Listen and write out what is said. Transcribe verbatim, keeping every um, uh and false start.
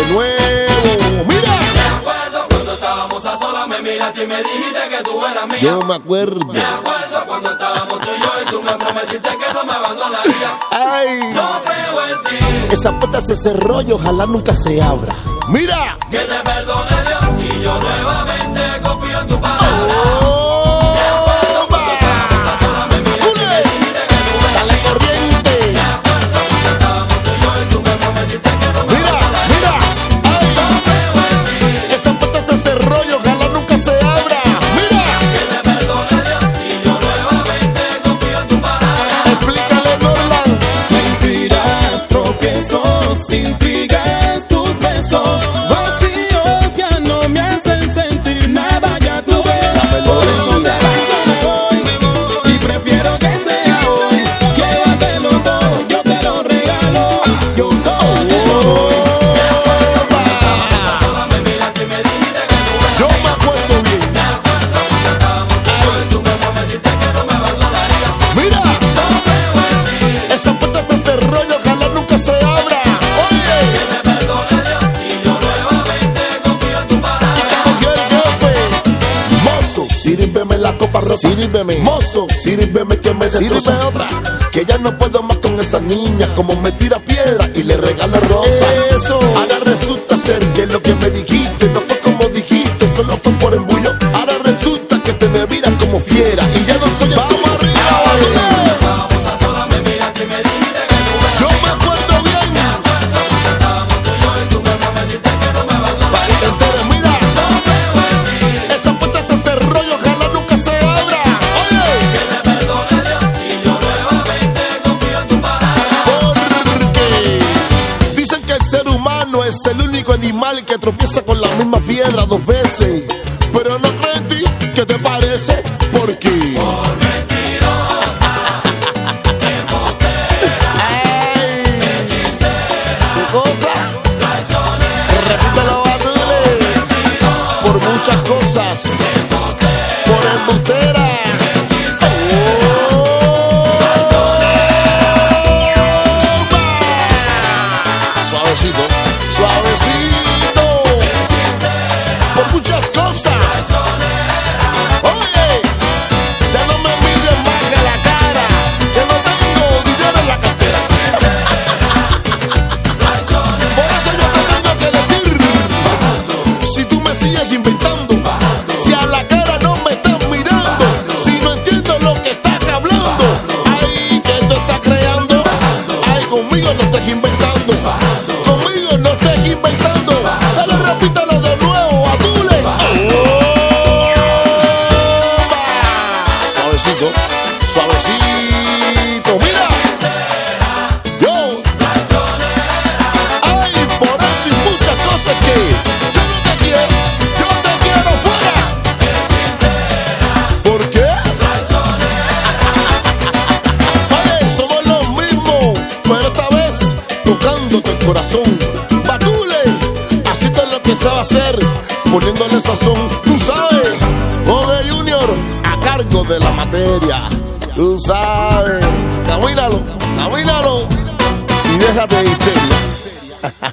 nuevo. ¡Mira! Me acuerdo cuando estábamos a solas, me miraste y me dijiste que tú eras mía. Yo me acuerdo. Me acuerdo cuando estábamos tú y yo y tú me prometiste que no me abandonarías. Ay, no creo en ti. Esa puerta se cerró y ojalá nunca se abra. ¡Mira! Que te perdone Dios y yo nuevamente confío en tu palabra. Oh. Intrigas, tus besos vacíos ya no me hacen sentir nada. Ya tú ves, por eso de beso me voy y prefiero que sea hoy. Llévatelo todo, yo te lo regalo, yo todo te lo doy. Me acuerdo cuando estábamos a solas, me miraste y me dijiste que tú eras Yo mía. me acuerdo bien. Me acuerdo cuando estábamos tú y yo y tú me prometiste que no me abandonarías. Mira, no creo en ti. Esa puerta se cerró y ojalá nunca se abra. Sírveme la copa rota, sírveme, mozo, sírveme que me destroza. Sírveme otra, que ya no puedo más con esa niña, como me tira piedra y le regala rosas. Eso, ahora resulta ser que lo que me dijiste no fue como dijiste, solo fue por embullo. Ahora resulta que te me miras como fiera y ya no soy el vamos arriba. Estábamos a solas, me miraste y me dijiste que tú eras Yo mía. me acuerdo bien. Me acuerdo cuando estábamos tú y yo y tú me prometiste que no me abandonarías. Entonces, mira, no creo en ti. esa puerta se cerró y ojalá nunca se abra. Oye, Que te perdone Dios y yo nuevamente confío en tu palabra. porque dicen que el ser humano es el único animal que tropieza con la misma piedra dos veces. Pero no creo en ti, ¿qué te parece? ¿Por qué? Por mentirosa, embustera, ¡Ay! hechicera, ¿Qué cosa? traicionera, Repítelo, Batule. Por muchas cosas. Por embustera. Suavecito, suavecito. Por muchas cosas. Oye, ya no me mires más que la cara, que no tengo dinero en la cartera. Por eso yo te tengo que decir, si tú me sigues inventando, si a la cara no me estás mirando, si no entiendo lo que estás hablando, ay, que tú estás creando, ay, conmigo no estés inventando, conmigo no estés inventando, dale, repítelo de nuevo, Batule. Suavecito, suavecito, mira, yo, ay, por eso y muchas cosas que yo no te quiero, yo te quiero fuera. ¿Por qué? Oye, somos los mismos, pero esta vez tocándote el corazón. Batule, así todo lo que sabe hacer, poniéndole sazón, tú sabes. Oye, Junior, a cargo de la materia, tú sabes. Camínalo, camínalo y déjate de histeria.